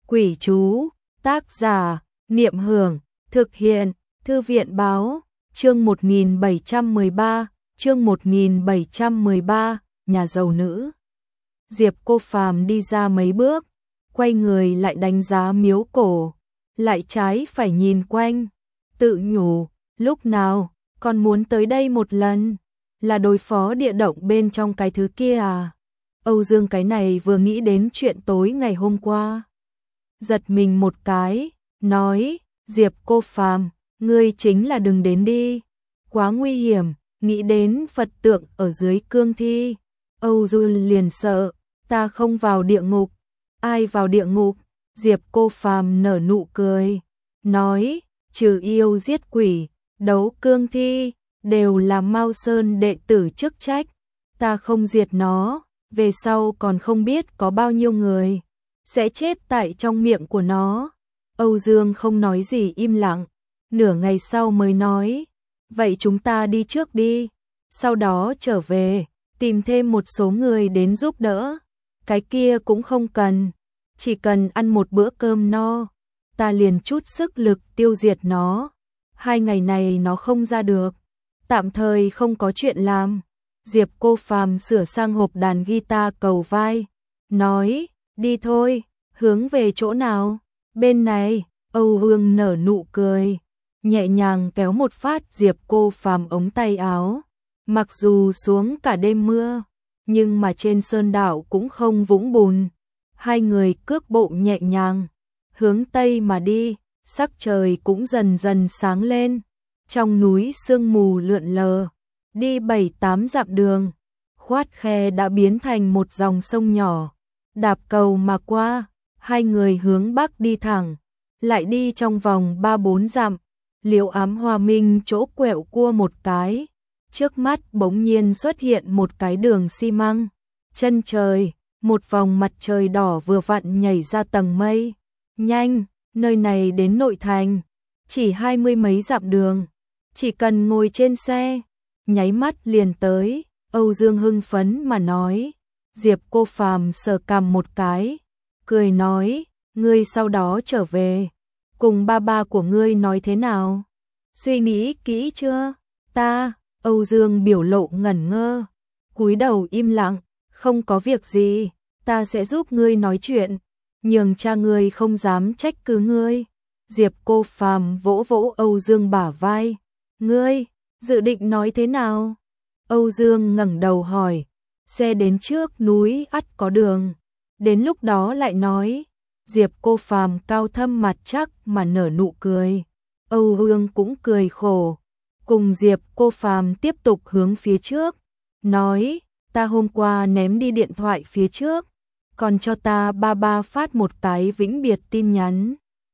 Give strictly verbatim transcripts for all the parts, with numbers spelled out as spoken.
Quỷ chú, tác giả, Niệm Hưởng, thực hiện, Thư viện báo, chương một nghìn bảy trăm mười ba, chương một nghìn bảy trăm mười ba, nhà giàu nữ. Diệp Cô Phàm đi ra mấy bước, quay người lại đánh giá miếu cổ, lại trái phải nhìn quanh, tự nhủ, lúc nào, còn muốn tới đây một lần, là đối phó địa động bên trong cái thứ kia à? Âu Dương cái này vừa nghĩ đến chuyện tối ngày hôm qua. Giật mình một cái, nói, Diệp Cô Phàm, ngươi chính là đừng đến đi, quá nguy hiểm, nghĩ đến Phật tượng ở dưới cương thi. Âu Dương liền sợ, ta không vào địa ngục, ai vào địa ngục? Diệp Cô Phàm nở nụ cười, nói, trừ yêu giết quỷ, đấu cương thi, đều là Mao Sơn đệ tử chức trách, ta không diệt nó, về sau còn không biết có bao nhiêu người sẽ chết tại trong miệng của nó. Âu Dương không nói gì, im lặng, nửa ngày sau mới nói, vậy chúng ta đi trước đi, sau đó trở về, tìm thêm một số người đến giúp đỡ, cái kia cũng không cần, chỉ cần ăn một bữa cơm no, ta liền chút sức lực tiêu diệt nó, hai ngày này nó không ra được, tạm thời không có chuyện làm. Diệp Cô Phàm sửa sang hộp đàn guitar cầu vai, nói, đi thôi, hướng về chỗ nào? Bên này. Âu Dương nở nụ cười, nhẹ nhàng kéo một phát Diệp Cô Phàm ống tay áo. Mặc dù xuống cả đêm mưa, nhưng mà trên sơn đảo cũng không vũng bùn. Hai người cước bộ nhẹ nhàng, hướng tây mà đi, sắc trời cũng dần dần sáng lên. Trong núi sương mù lượn lờ, đi bảy tám dặm đường, khoát khe đã biến thành một dòng sông nhỏ. Đạp cầu mà qua, hai người hướng bắc đi thẳng, lại đi trong vòng ba bốn dặm, Liễu Ám Hoa Minh chỗ quẹo cua một cái, trước mắt bỗng nhiên xuất hiện một cái đường xi măng, chân trời, một vòng mặt trời đỏ vừa vặn nhảy ra tầng mây. Nhanh, nơi này đến nội thành, chỉ hai mươi mấy dặm đường, chỉ cần ngồi trên xe, nháy mắt liền tới. Âu Dương hưng phấn mà nói. Diệp Cô Phàm sờ cằm một cái, cười nói, ngươi sau đó trở về, cùng ba ba của ngươi nói thế nào? Suy nghĩ kỹ chưa? Ta, Âu Dương biểu lộ ngẩn ngơ, cúi đầu im lặng, không có việc gì, ta sẽ giúp ngươi nói chuyện, nhường cha ngươi không dám trách cứ ngươi. Diệp Cô Phàm vỗ vỗ Âu Dương bả vai, ngươi, dự định nói thế nào? Âu Dương ngẩng đầu hỏi, xe đến trước núi ắt có đường, đến lúc đó lại nói. Diệp Cô Phàm cao thâm mặt chắc mà nở nụ cười. Âu Dương cũng cười khổ, cùng Diệp Cô Phàm tiếp tục hướng phía trước, nói, ta hôm qua ném đi điện thoại phía trước, còn cho ta ba ba phát một cái vĩnh biệt tin nhắn.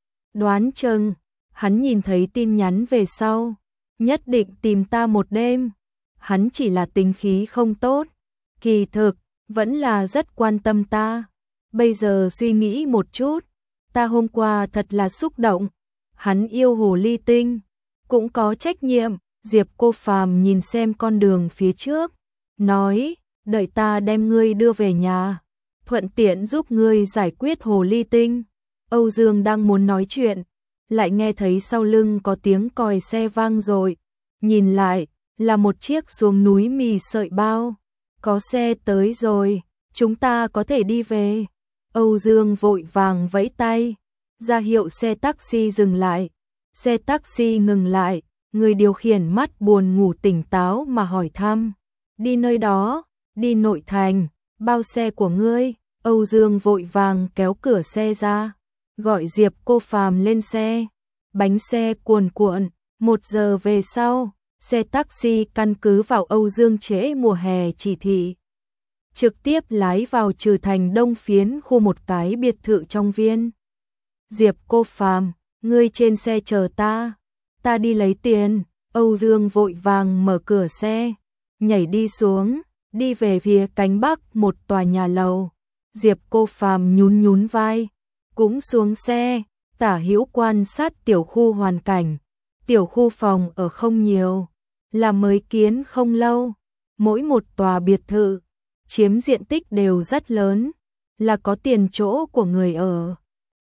Đoán chừng, hắn nhìn thấy tin nhắn về sau, nhất định tìm ta một đêm. Hắn chỉ là tính khí không tốt, kỳ thực, vẫn là rất quan tâm ta. Bây giờ suy nghĩ một chút, ta hôm qua thật là xúc động. Hắn yêu hồ ly tinh, cũng có trách nhiệm. Diệp Cô Phàm nhìn xem con đường phía trước, nói, đợi ta đem ngươi đưa về nhà, thuận tiện giúp ngươi giải quyết hồ ly tinh. Âu Dương đang muốn nói chuyện, lại nghe thấy sau lưng có tiếng còi xe vang rồi, nhìn lại, là một chiếc xuồng núi mì sợi bao. Có xe tới rồi, chúng ta có thể đi về. Âu Dương vội vàng vẫy tay, ra hiệu xe taxi dừng lại. Xe taxi ngừng lại, người điều khiển mắt buồn ngủ tỉnh táo mà hỏi thăm, đi nơi đó? Đi nội thành. Bao xe của ngươi? Âu Dương vội vàng kéo cửa xe ra, gọi Diệp Cô Phàm lên xe. Bánh xe cuồn cuộn, một giờ về sau, xe taxi căn cứ vào Âu Dương trễ mùa hè chỉ thị, trực tiếp lái vào Trừ Thành Đông phiến khu một cái biệt thự trong viên. Diệp Cô Phàm, ngươi trên xe chờ ta, ta đi lấy tiền. Âu Dương vội vàng mở cửa xe, nhảy đi xuống, đi về phía cánh bắc một tòa nhà lầu. Diệp Cô Phàm nhún nhún vai, cũng xuống xe, tả hữu quan sát tiểu khu hoàn cảnh. Tiểu khu phòng ở không nhiều, là mới kiến không lâu, mỗi một tòa biệt thự chiếm diện tích đều rất lớn, là có tiền chỗ của người ở.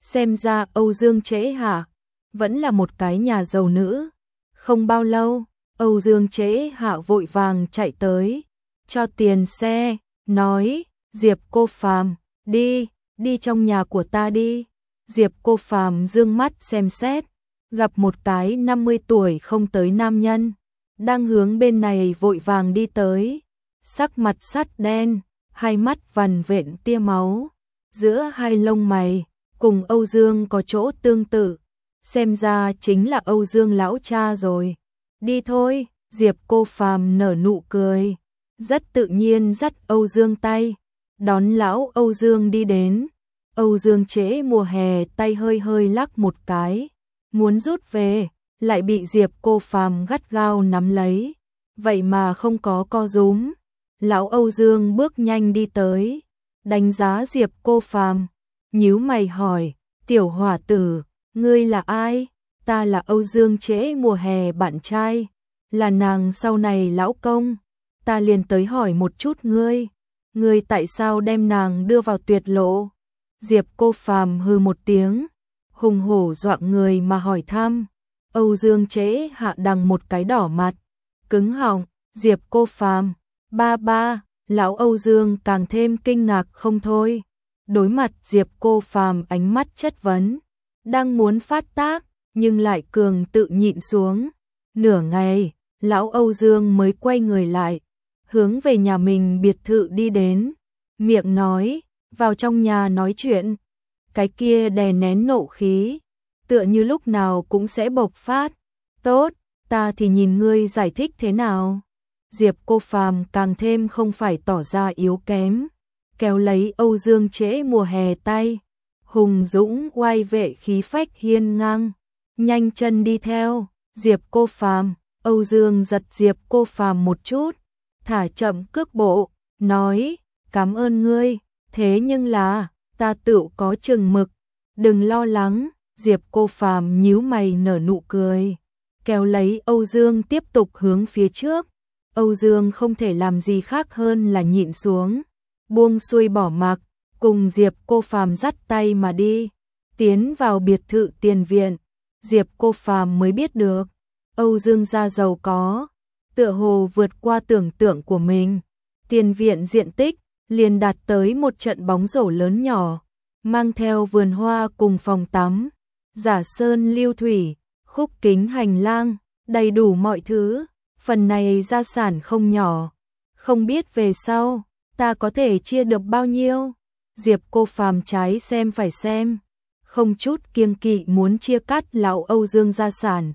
Xem ra Âu Dương Trễ Hạ vẫn là một cái nhà giàu nữ. Không bao lâu, Âu Dương Trễ Hạ vội vàng chạy tới, cho tiền xe, nói, Diệp Cô Phàm, đi, đi trong nhà của ta đi. Diệp Cô Phàm dương mắt xem xét, gặp một cái năm mươi tuổi không tới nam nhân, đang hướng bên này vội vàng đi tới, sắc mặt sắt đen, hai mắt vằn vện tia máu, giữa hai lông mày, cùng Âu Dương có chỗ tương tự, xem ra chính là Âu Dương lão cha rồi. Đi thôi, Diệp Cô Phàm nở nụ cười, rất tự nhiên dắt Âu Dương tay, đón lão Âu Dương đi đến. Âu Dương Trễ mùa hè tay hơi hơi lắc một cái, muốn rút về, lại bị Diệp Cô Phàm gắt gao nắm lấy, vậy mà không có co rúm. Lão Âu Dương bước nhanh đi tới, đánh giá Diệp Cô Phàm, nhíu mày hỏi, tiểu hỏa tử, ngươi là ai? Ta là Âu Dương Trễ mùa hè bạn trai, là nàng sau này lão công, ta liền tới hỏi một chút ngươi, ngươi tại sao đem nàng đưa vào tuyệt lộ? Diệp Cô Phàm hừ một tiếng, hùng hổ dọa người mà hỏi thăm. Âu Dương Trễ Hạ đằng một cái đỏ mặt, cứng họng, Diệp Cô Phàm, ba ba, lão Âu Dương càng thêm kinh ngạc không thôi. Đối mặt Diệp Cô Phàm ánh mắt chất vấn, đang muốn phát tác, nhưng lại cường tự nhịn xuống. Nửa ngày, lão Âu Dương mới quay người lại, hướng về nhà mình biệt thự đi đến, miệng nói, vào trong nhà nói chuyện. Cái kia đè nén nộ khí, tựa như lúc nào cũng sẽ bộc phát. Tốt, ta thì nhìn ngươi giải thích thế nào. Diệp Cô Phàm càng thêm không phải tỏ ra yếu kém, kéo lấy Âu Dương Trễ mùa hè tay, hùng dũng oai vệ khí phách hiên ngang, nhanh chân đi theo. Diệp Cô Phàm, Âu Dương giật Diệp Cô Phàm một chút, thả chậm cước bộ, nói, cảm ơn ngươi, thế nhưng là, ta tự có chừng mực, đừng lo lắng. Diệp Cô Phàm nhíu mày nở nụ cười, kéo lấy Âu Dương tiếp tục hướng phía trước. Âu Dương không thể làm gì khác hơn là nhịn xuống, buông xuôi bỏ mặc, cùng Diệp Cô Phàm dắt tay mà đi, tiến vào biệt thự tiền viện. Diệp Cô Phàm mới biết được, Âu Dương gia giàu có, tựa hồ vượt qua tưởng tượng của mình. Tiền viện diện tích liền đạt tới một trận bóng rổ lớn nhỏ, mang theo vườn hoa cùng phòng tắm, giả sơn lưu thủy, khúc kính hành lang, đầy đủ mọi thứ. Phần này gia sản không nhỏ, không biết về sau ta có thể chia được bao nhiêu. Diệp Cô Phàm trái xem phải xem, không chút kiêng kỵ muốn chia cắt lão Âu Dương gia sản.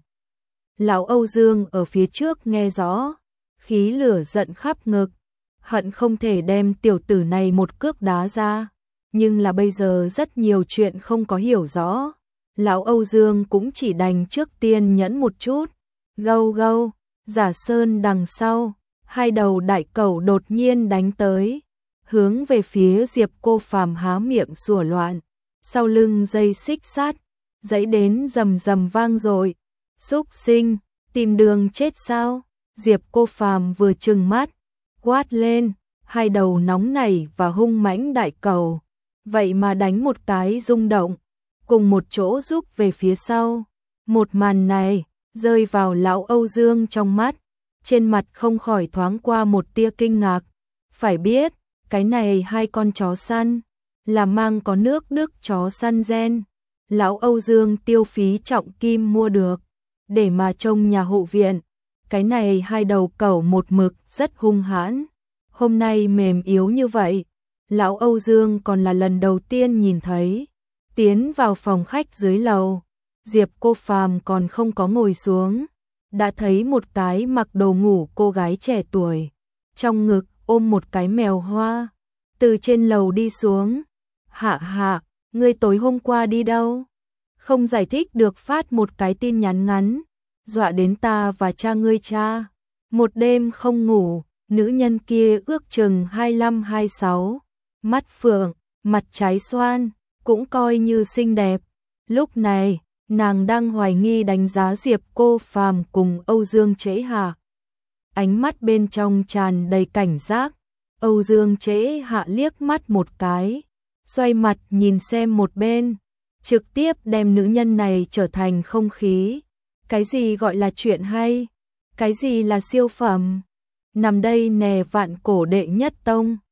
Lão Âu Dương ở phía trước nghe rõ, khí lửa giận khắp ngực, hận không thể đem tiểu tử này một cước đá ra, nhưng là bây giờ rất nhiều chuyện không có hiểu rõ, lão Âu Dương cũng chỉ đành trước tiên nhẫn một chút. Gâu gâu, giả sơn đằng sau, hai đầu đại cẩu đột nhiên đánh tới, hướng về phía Diệp Cô Phàm há miệng sủa loạn, sau lưng dây xích sắt, dãy đến rầm rầm vang dội. Xúc sinh, tìm đường chết sao? Diệp Cô Phàm vừa trừng mắt, quát lên, hai đầu nóng nảy và hung mãnh đại cẩu, vậy mà đánh một cái rung động, cùng một chỗ rút về phía sau. Một màn này rơi vào lão Âu Dương trong mắt, trên mặt không khỏi thoáng qua một tia kinh ngạc. Phải biết, cái này hai con chó săn là mang có nước Đức chó săn gen, lão Âu Dương tiêu phí trọng kim mua được, để mà trông nhà hộ viện. Cái này hai đầu cẩu một mực rất hung hãn, hôm nay mềm yếu như vậy, lão Âu Dương còn là lần đầu tiên nhìn thấy. Tiến vào phòng khách dưới lầu, Diệp Cô Phàm còn không có ngồi xuống, đã thấy một cái mặc đồ ngủ cô gái trẻ tuổi, trong ngực ôm một cái mèo hoa, từ trên lầu đi xuống. Hạ hạ, ngươi tối hôm qua đi đâu? Không giải thích được phát một cái tin nhắn ngắn, dọa đến ta và cha ngươi cha. Một đêm không ngủ, nữ nhân kia ước chừng hai lăm hai sáu, mắt phượng, mặt trái xoan, cũng coi như xinh đẹp. Lúc này, nàng đang hoài nghi đánh giá Diệp Cô Phàm cùng Âu Dương Trễ Hạ. Ánh mắt bên trong tràn đầy cảnh giác. Âu Dương Trễ Hạ liếc mắt một cái, xoay mặt nhìn xem một bên, trực tiếp đem nữ nhân này trở thành không khí. Cái gì gọi là chuyện hay? Cái gì là siêu phẩm? Nằm đây nè vạn cổ đệ nhất tông.